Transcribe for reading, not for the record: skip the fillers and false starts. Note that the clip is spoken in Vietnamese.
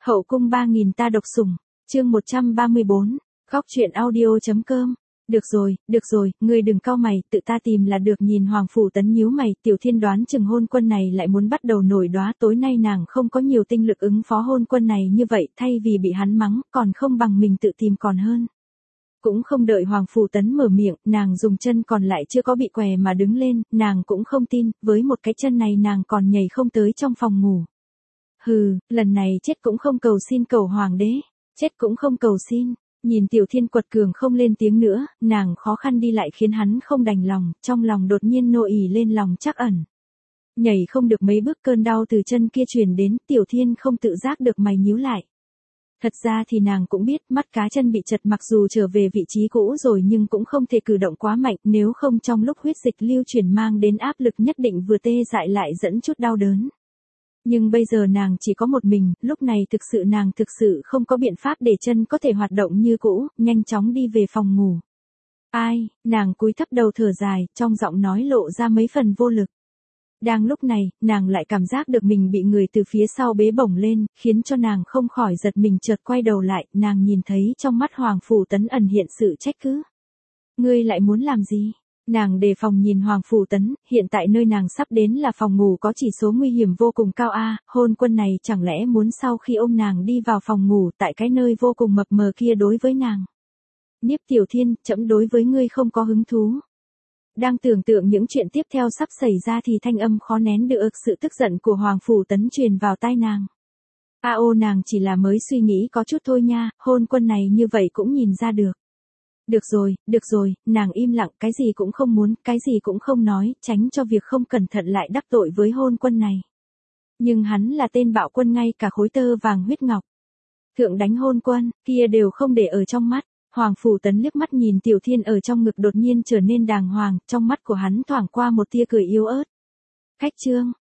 Hậu cung 3000 ta độc sủng, chương 134, góc truyện audio.com. Được rồi, ngươi đừng cau mày, tự ta tìm là được. Nhìn Hoàng Phủ Tấn nhíu mày, Tiểu Thiên đoán chừng hôn quân này lại muốn bắt đầu nổi đóa, tối nay nàng không có nhiều tinh lực ứng phó hôn quân này như vậy, thay vì bị hắn mắng, còn không bằng mình tự tìm còn hơn. Cũng không đợi Hoàng Phủ Tấn mở miệng, nàng dùng chân còn lại chưa có bị què mà đứng lên, nàng cũng không tin, với một cái chân này nàng còn nhảy không tới trong phòng ngủ. Hừ, lần này chết cũng không cầu xin cầu hoàng đế, chết cũng không cầu xin. Nhìn Tiểu Thiên quật cường không lên tiếng nữa, nàng khó khăn đi lại khiến hắn không đành lòng, trong lòng đột nhiên nô ỉ lên lòng trắc ẩn. Nhảy không được mấy bước cơn đau từ chân kia truyền đến, Tiểu Thiên không tự giác được mày nhíu lại. Thật ra thì nàng cũng biết mắt cá chân bị chật mặc dù trở về vị trí cũ rồi nhưng cũng không thể cử động quá mạnh, nếu không trong lúc huyết dịch lưu chuyển mang đến áp lực nhất định vừa tê dại lại dẫn chút đau đớn. Nhưng bây giờ nàng chỉ có một mình, lúc này nàng thực sự không có biện pháp để chân có thể hoạt động như cũ, nhanh chóng đi về phòng ngủ. Ai, nàng cúi thấp đầu thở dài, trong giọng nói lộ ra mấy phần vô lực. Đang lúc này, nàng lại cảm giác được mình bị người từ phía sau bế bổng lên, khiến cho nàng không khỏi giật mình, chợt quay đầu lại, nàng nhìn thấy trong mắt Hoàng Phủ Tấn ẩn hiện sự trách cứ. Ngươi lại muốn làm gì? Nàng đề phòng nhìn Hoàng Phủ Tấn, hiện tại nơi nàng sắp đến là phòng ngủ có chỉ số nguy hiểm vô cùng cao a, hôn quân này chẳng lẽ muốn sau khi ôm nàng đi vào phòng ngủ tại cái nơi vô cùng mập mờ kia đối với nàng. Niếp Tiểu Thiên, trẫm đối với ngươi không có hứng thú. Đang tưởng tượng những chuyện tiếp theo sắp xảy ra thì thanh âm khó nén được sự tức giận của Hoàng Phủ Tấn truyền vào tai nàng. Nàng chỉ là mới suy nghĩ có chút thôi nha, hôn quân này như vậy cũng nhìn ra được. Được rồi, nàng im lặng, cái gì cũng không muốn, cái gì cũng không nói, tránh cho việc không cẩn thận lại đắc tội với hôn quân này. Nhưng hắn là tên bạo quân, ngay cả khối tơ vàng huyết ngọc thượng đánh hôn quân, kia đều không để ở trong mắt. Hoàng Phủ Tấn liếc mắt nhìn Tiểu Thiên ở trong ngực đột nhiên trở nên đàng hoàng, trong mắt của hắn thoảng qua một tia cười yếu ớt. Khách trương,